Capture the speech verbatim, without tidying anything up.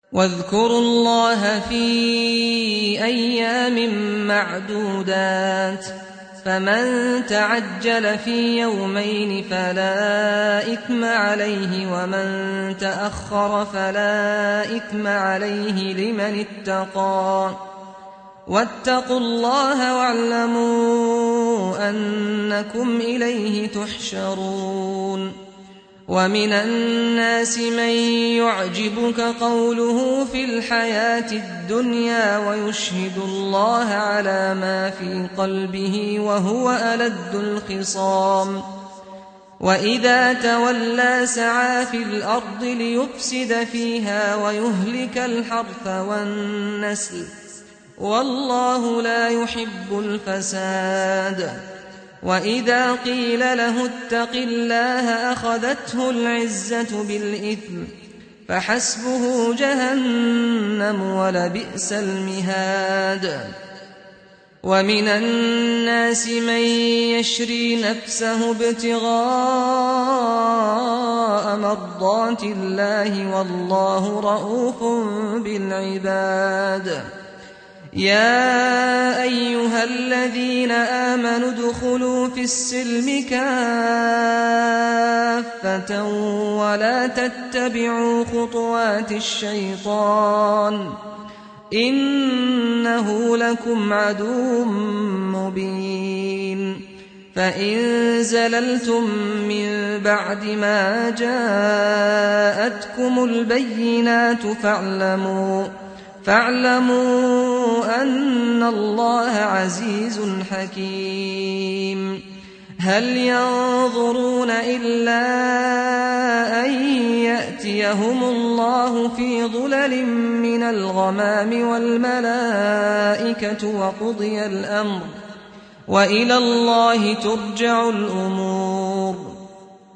واذكروا الله في أيام معدودات، فمن تعجل في يومين فلا إثم عليه، ومن تأخر فلا إثم عليه لمن اتقى. واتقوا الله واعلموا أنكم إليه تحشرون. ومن الناس من يعجبك قوله في الحياة الدنيا ويشهد الله على ما في قلبه وهو ألد الخصام، وإذا تولى سعى في الأرض ليفسد فيها ويهلك الحرث والنسل، والله لا يحب الفساد. وإذا قيل له اتق الله أخذته العزة بالإثم، فحسبه جهنم ولبئس المهاد. ومن الناس من يشري نفسه ابتغاء مرضات الله والله رءوف بالعباد. يا أيها الذين آمنوا ادخلوا في السلم كافة ولا تتبعوا خطوات الشيطان إنه لكم عدو مبين. فإن زللتم من بعد ما جاءتكم البينات فاعلموا فاعلموا أن الله عزيز حكيم. هل ينظرون إلا أن يأتيهم الله في ظلل من الغمام والملائكة وقضي الأمر وإلى الله ترجع الأمور.